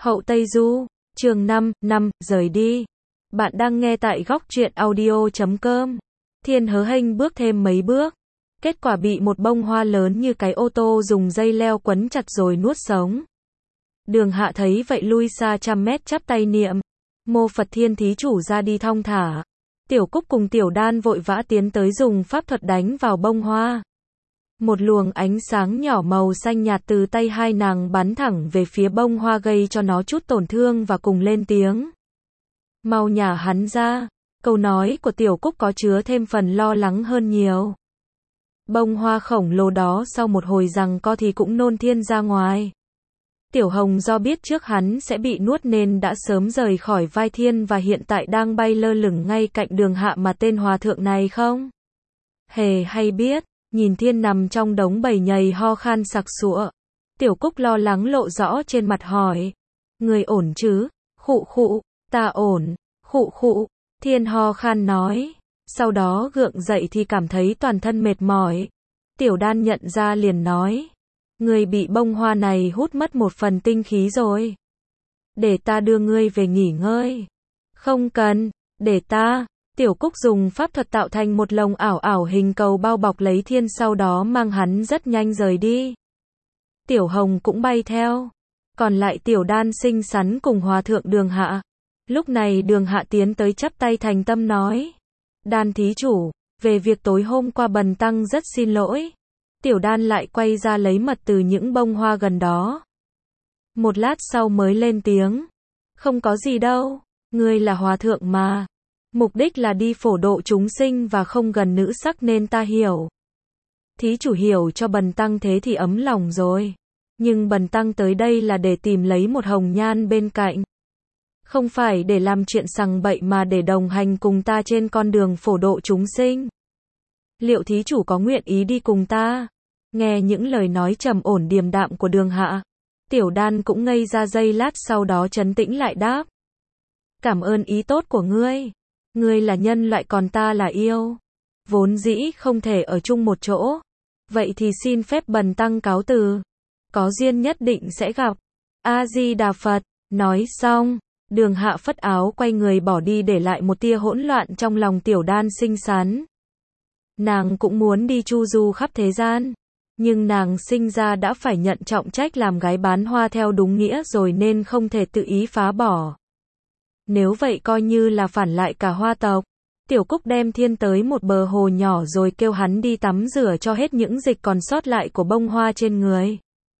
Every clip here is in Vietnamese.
Hậu Tây Du, chương 5, rời đi. Bạn đang nghe tại góc truyện audio.com. Thiên hớ hênh bước thêm mấy bước. Kết quả bị một bông hoa lớn như cái ô tô dùng dây leo quấn chặt rồi nuốt sống. Đường Hạ thấy vậy lui xa trăm mét chắp tay niệm. Mô Phật Thiên thí chủ ra đi thong thả. Tiểu Cúc cùng Tiểu Đan vội vã tiến tới dùng pháp thuật đánh vào bông hoa. Một luồng ánh sáng nhỏ màu xanh nhạt từ tay hai nàng bắn thẳng về phía bông hoa gây cho nó chút tổn thương và cùng lên tiếng. Mau nhả hắn ra. Câu nói của Tiểu Cúc có chứa thêm phần lo lắng hơn nhiều. Bông hoa khổng lồ đó sau một hồi giằng co thì cũng nôn Thiên ra ngoài. Tiểu Hồng do biết trước hắn sẽ bị nuốt nên đã sớm rời khỏi vai Thiên và hiện tại đang bay lơ lửng ngay cạnh Đường Hạ mà tên hòa thượng này không hề hay biết. Nhìn Thiên nằm trong đống bầy nhầy ho khan sặc sụa. Tiểu Cúc lo lắng lộ rõ trên mặt hỏi. Người ổn chứ? Khụ khụ, ta ổn, khụ khụ. Thiên ho khan nói. Sau đó gượng dậy thì cảm thấy toàn thân mệt mỏi. Tiểu Đan nhận ra liền nói. Người bị bông hoa này hút mất một phần tinh khí rồi. Để ta đưa ngươi về nghỉ ngơi. Không cần, để ta. Tiểu Cúc dùng pháp thuật tạo thành một lồng ảo ảo hình cầu bao bọc lấy Thiên sau đó mang hắn rất nhanh rời đi. Tiểu Hồng cũng bay theo. Còn lại Tiểu Đan xinh xắn cùng hòa thượng Đường Hạ. Lúc này Đường Hạ tiến tới chắp tay thành tâm nói. Đan thí chủ, về việc tối hôm qua bần tăng rất xin lỗi. Tiểu Đan lại quay ra lấy mật từ những bông hoa gần đó. Một lát sau mới lên tiếng. Không có gì đâu, ngươi là hòa thượng mà. Mục đích là đi phổ độ chúng sinh và không gần nữ sắc nên ta hiểu. Thí chủ hiểu cho bần tăng thế thì ấm lòng rồi. Nhưng bần tăng tới đây là để tìm lấy một hồng nhan bên cạnh. Không phải để làm chuyện sằng bậy mà để đồng hành cùng ta trên con đường phổ độ chúng sinh. Liệu thí chủ có nguyện ý đi cùng ta? Nghe những lời nói trầm ổn điềm đạm của Đường Hạ. Tiểu Đan cũng ngây ra giây lát sau đó trấn tĩnh lại đáp. Cảm ơn ý tốt của ngươi. Ngươi là nhân loại còn ta là yêu. Vốn dĩ không thể ở chung một chỗ. Vậy thì xin phép bần tăng cáo từ. Có duyên nhất định sẽ gặp. A-di-đà Phật. Nói xong, Đường Hạ phất áo quay người bỏ đi để lại một tia hỗn loạn trong lòng Tiểu Đan xinh xắn. Nàng cũng muốn đi chu du khắp thế gian. Nhưng nàng sinh ra đã phải nhận trọng trách làm gái bán hoa theo đúng nghĩa rồi nên không thể tự ý phá bỏ. Nếu vậy coi như là phản lại cả hoa tộc. Tiểu Cúc đem Thiên tới một bờ hồ nhỏ rồi kêu hắn đi tắm rửa cho hết những dịch còn sót lại của bông hoa trên người.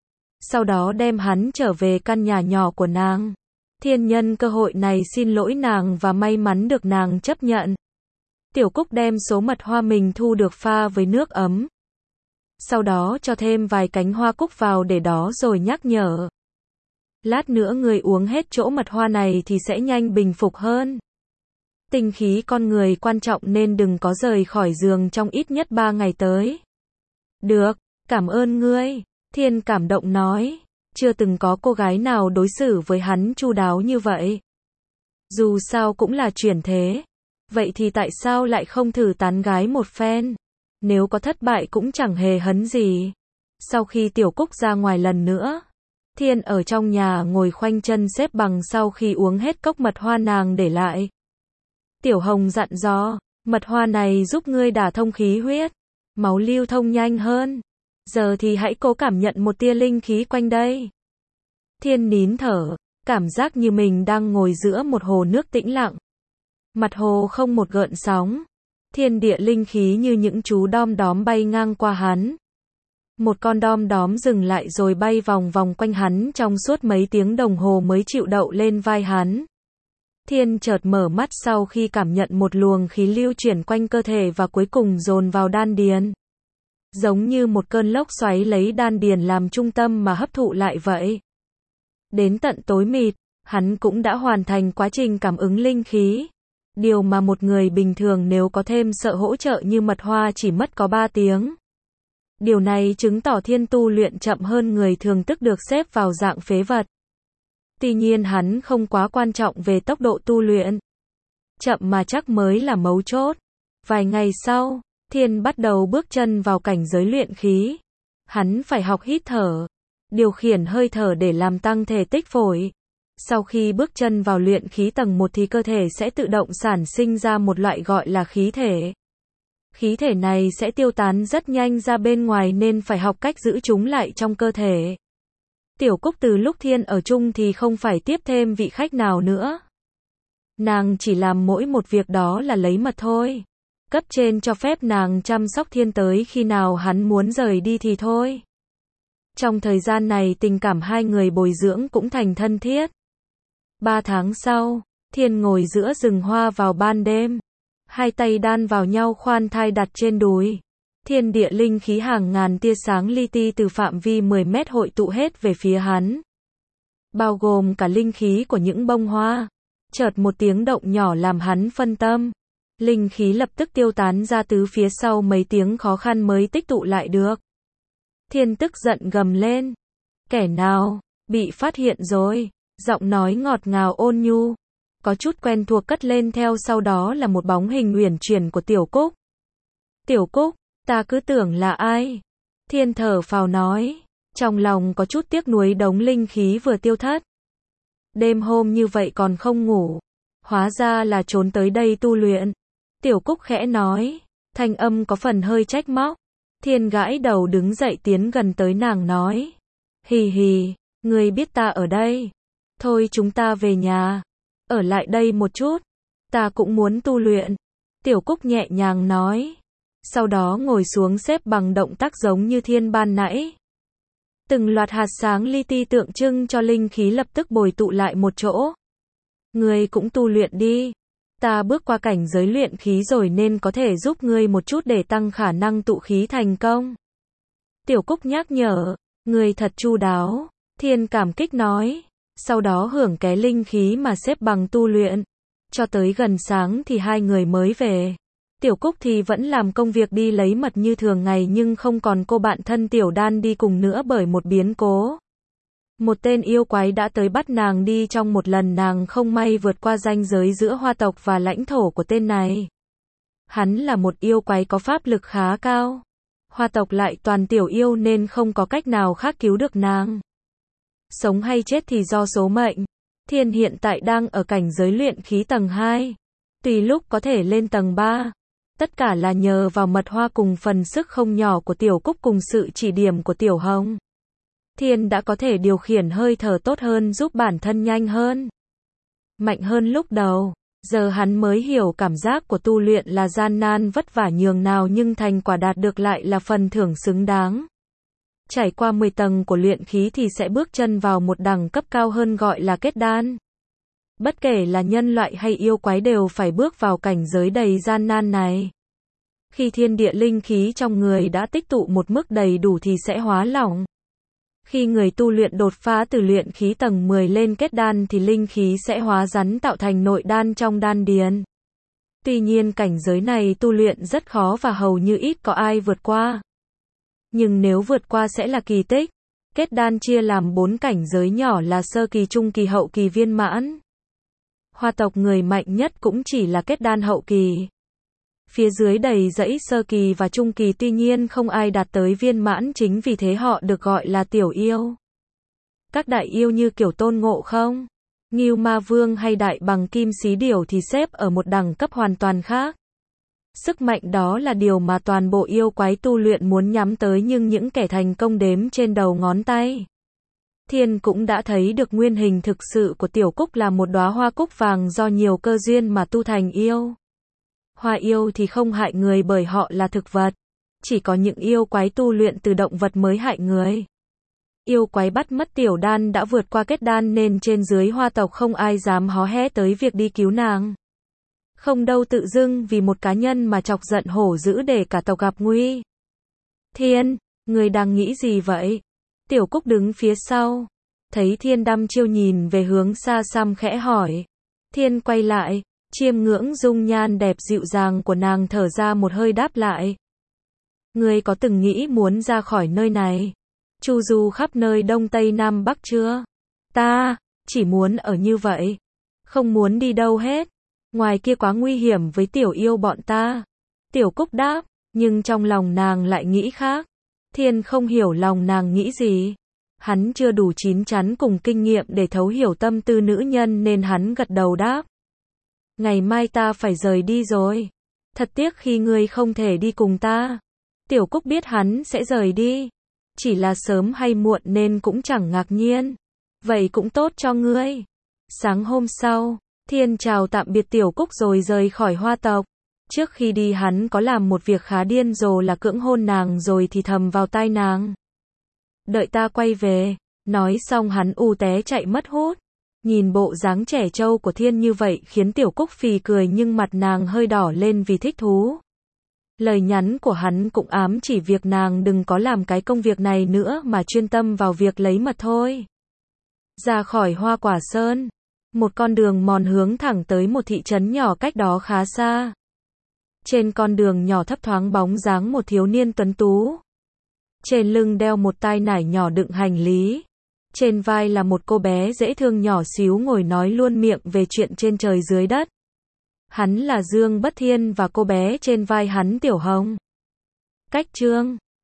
Sau đó đem hắn trở về căn nhà nhỏ của nàng. Thiên nhân cơ hội này xin lỗi nàng và may mắn được nàng chấp nhận. Tiểu Cúc đem số mật hoa mình thu được pha với nước ấm. Sau đó cho thêm vài cánh hoa cúc vào để đó rồi nhắc nhở. Lát nữa người uống hết chỗ mật hoa này thì sẽ nhanh bình phục hơn. Tinh khí con người quan trọng nên đừng có rời khỏi giường trong ít nhất 3 ngày tới. Được, cảm ơn ngươi. Thiên cảm động nói. Chưa từng có cô gái nào đối xử với hắn chu đáo như vậy. Dù sao cũng là chuyển thế. Vậy thì tại sao lại không thử tán gái một phen? Nếu có thất bại cũng chẳng hề hấn gì. Sau khi Tiểu Cúc ra ngoài lần nữa, Thiên ở trong nhà ngồi khoanh chân xếp bằng sau khi uống hết cốc mật hoa nàng để lại. Tiểu Hồng dặn dò, mật hoa này giúp ngươi đả thông khí huyết, máu lưu thông nhanh hơn. Giờ thì hãy cố cảm nhận một tia linh khí quanh đây. Thiên nín thở, cảm giác như mình đang ngồi giữa một hồ nước tĩnh lặng. Mặt hồ không một gợn sóng. Thiên địa linh khí như những chú đom đóm bay ngang qua hắn. Một con đom đóm dừng lại rồi bay vòng vòng quanh hắn trong suốt mấy tiếng đồng hồ mới chịu đậu lên vai hắn. Thiên chợt mở mắt sau khi cảm nhận một luồng khí lưu chuyển quanh cơ thể và cuối cùng dồn vào đan điền. Giống như một cơn lốc xoáy lấy đan điền làm trung tâm mà hấp thụ lại vậy. Đến tận tối mịt, hắn cũng đã hoàn thành quá trình cảm ứng linh khí. Điều mà một người bình thường nếu có thêm sợ hỗ trợ như mật hoa chỉ mất có 3 tiếng. Điều này chứng tỏ Thiên tu luyện chậm hơn người thường tức được xếp vào dạng phế vật. Tuy nhiên hắn không quá quan trọng về tốc độ tu luyện. Chậm mà chắc mới là mấu chốt. Vài ngày sau, Thiên bắt đầu bước chân vào cảnh giới luyện khí. Hắn phải học hít thở, điều khiển hơi thở để làm tăng thể tích phổi. Sau khi bước chân vào luyện khí tầng 1 thì cơ thể sẽ tự động sản sinh ra một loại gọi là khí thể. Khí thể này sẽ tiêu tán rất nhanh ra bên ngoài nên phải học cách giữ chúng lại trong cơ thể. Tiểu Cúc từ lúc Thiên ở chung thì không phải tiếp thêm vị khách nào nữa. Nàng chỉ làm mỗi một việc đó là lấy mật thôi. Cấp trên cho phép nàng chăm sóc Thiên tới khi nào hắn muốn rời đi thì thôi. Trong thời gian này tình cảm hai người bồi dưỡng cũng thành thân thiết. 3 tháng sau, Thiên ngồi giữa rừng hoa vào ban đêm. Hai tay đan vào nhau khoan thai đặt trên đùi. Thiên địa linh khí hàng ngàn tia sáng li ti từ phạm vi 10 mét hội tụ hết về phía hắn. Bao gồm cả linh khí của những bông hoa. Chợt một tiếng động nhỏ làm hắn phân tâm. Linh khí lập tức tiêu tán ra tứ phía sau mấy tiếng khó khăn mới tích tụ lại được. Thiên tức giận gầm lên. Kẻ nào, bị phát hiện rồi. Giọng nói ngọt ngào ôn nhu. Có chút quen thuộc cất lên theo sau đó là một bóng hình uyển chuyển của Tiểu Cúc. Tiểu Cúc, ta cứ tưởng là ai? Thiên thở phào nói. Trong lòng có chút tiếc nuối đống linh khí vừa tiêu thất. Đêm hôm như vậy còn không ngủ. Hóa ra là trốn tới đây tu luyện. Tiểu Cúc khẽ nói. Thanh âm có phần hơi trách móc. Thiên gãi đầu đứng dậy tiến gần tới nàng nói. Hì hì, ngươi biết ta ở đây. Thôi chúng ta về nhà. Ở lại đây một chút. Ta cũng muốn tu luyện. Tiểu Cúc nhẹ nhàng nói. Sau đó ngồi xuống xếp bằng động tác giống như Thiên ban nãy. Từng loạt hạt sáng li ti tượng trưng cho linh khí lập tức bồi tụ lại một chỗ. Ngươi cũng tu luyện đi. Ta bước qua cảnh giới luyện khí rồi nên có thể giúp ngươi một chút để tăng khả năng tụ khí thành công. Tiểu Cúc nhắc nhở. Ngươi thật chu đáo. Thiên cảm kích nói. Sau đó hưởng ké linh khí mà xếp bằng tu luyện. Cho tới gần sáng thì hai người mới về. Tiểu Cúc thì vẫn làm công việc đi lấy mật như thường ngày nhưng không còn cô bạn thân Tiểu Đan đi cùng nữa bởi một biến cố. Một tên yêu quái đã tới bắt nàng đi trong một lần nàng không may vượt qua ranh giới giữa hoa tộc và lãnh thổ của tên này. Hắn là một yêu quái có pháp lực khá cao. Hoa tộc lại toàn tiểu yêu nên không có cách nào khác cứu được nàng. Sống hay chết thì do số mệnh. Thiên hiện tại đang ở cảnh giới luyện khí tầng 2. Tùy lúc có thể lên tầng 3. Tất cả là nhờ vào mật hoa cùng phần sức không nhỏ của Tiểu Cúc cùng sự chỉ điểm của Tiểu Hồng. Thiên đã có thể điều khiển hơi thở tốt hơn giúp bản thân nhanh hơn. Mạnh hơn lúc đầu. Giờ hắn mới hiểu cảm giác của tu luyện là gian nan vất vả nhường nào nhưng thành quả đạt được lại là phần thưởng xứng đáng. Trải qua 10 tầng của luyện khí thì sẽ bước chân vào một đẳng cấp cao hơn gọi là kết đan. Bất kể là nhân loại hay yêu quái đều phải bước vào cảnh giới đầy gian nan này. Khi thiên địa linh khí trong người đã tích tụ một mức đầy đủ thì sẽ hóa lỏng. Khi người tu luyện đột phá từ luyện khí tầng 10 lên kết đan thì linh khí sẽ hóa rắn tạo thành nội đan trong đan điền. Tuy nhiên cảnh giới này tu luyện rất khó và hầu như ít có ai vượt qua. Nhưng nếu vượt qua sẽ là kỳ tích. Kết đan chia làm 4 cảnh giới nhỏ là sơ kỳ, trung kỳ, hậu kỳ, viên mãn. Hoa tộc người mạnh nhất cũng chỉ là kết đan hậu kỳ. Phía dưới đầy dãy sơ kỳ và trung kỳ tuy nhiên không ai đạt tới viên mãn chính vì thế họ được gọi là tiểu yêu. Các đại yêu như kiểu Tôn Ngộ Không, Ngưu Ma Vương hay Đại Bằng Kim Xí Điểu thì xếp ở một đẳng cấp hoàn toàn khác. Sức mạnh đó là điều mà toàn bộ yêu quái tu luyện muốn nhắm tới nhưng những kẻ thành công đếm trên đầu ngón tay. Thiên cũng đã thấy được nguyên hình thực sự của Tiểu Cúc là một đóa hoa cúc vàng do nhiều cơ duyên mà tu thành yêu. Hoa yêu thì không hại người bởi họ là thực vật. Chỉ có những yêu quái tu luyện từ động vật mới hại người. Yêu quái bắt mất Tiểu Đan đã vượt qua kết đan nên trên dưới hoa tộc không ai dám hó hé tới việc đi cứu nàng. Không đâu tự dưng vì một cá nhân mà chọc giận hổ dữ để cả tộc gặp nguy. Thiên, người đang nghĩ gì vậy? Tiểu Cúc đứng phía sau. Thấy Thiên đăm chiêu nhìn về hướng xa xăm khẽ hỏi. Thiên quay lại, chiêm ngưỡng dung nhan đẹp dịu dàng của nàng thở ra một hơi đáp lại. Ngươi có từng nghĩ muốn ra khỏi nơi này? Chu du khắp nơi Đông Tây Nam Bắc chưa? Ta, chỉ muốn ở như vậy. Không muốn đi đâu hết. Ngoài kia quá nguy hiểm với tiểu yêu bọn ta. Tiểu Cúc đáp, nhưng trong lòng nàng lại nghĩ khác. Thiên không hiểu lòng nàng nghĩ gì. Hắn chưa đủ chín chắn cùng kinh nghiệm để thấu hiểu tâm tư nữ nhân nên hắn gật đầu đáp. Ngày mai ta phải rời đi rồi. Thật tiếc khi ngươi không thể đi cùng ta. Tiểu Cúc biết hắn sẽ rời đi. Chỉ là sớm hay muộn nên cũng chẳng ngạc nhiên. Vậy cũng tốt cho ngươi. Sáng hôm sau, Thiên chào tạm biệt Tiểu Cúc rồi rời khỏi Hoa tộc. Trước khi đi hắn có làm một việc khá điên rồ là cưỡng hôn nàng rồi thì thầm vào tai nàng. Đợi ta quay về. Nói xong hắn té chạy mất hút. Nhìn bộ dáng trẻ trâu của Thiên như vậy khiến Tiểu Cúc phì cười nhưng mặt nàng hơi đỏ lên vì thích thú. Lời nhắn của hắn cũng ám chỉ việc nàng đừng có làm cái công việc này nữa mà chuyên tâm vào việc lấy mật thôi. Ra khỏi Hoa Quả Sơn, một con đường mòn hướng thẳng tới một thị trấn nhỏ cách đó khá xa. Trên con đường nhỏ thấp thoáng bóng dáng một thiếu niên tuấn tú. Trên lưng đeo một tai nải nhỏ đựng hành lý. Trên vai là một cô bé dễ thương nhỏ xíu ngồi nói luôn miệng về chuyện trên trời dưới đất. Hắn là Dương Bất Thiên và cô bé trên vai hắn Tiểu Hồng. Cách chương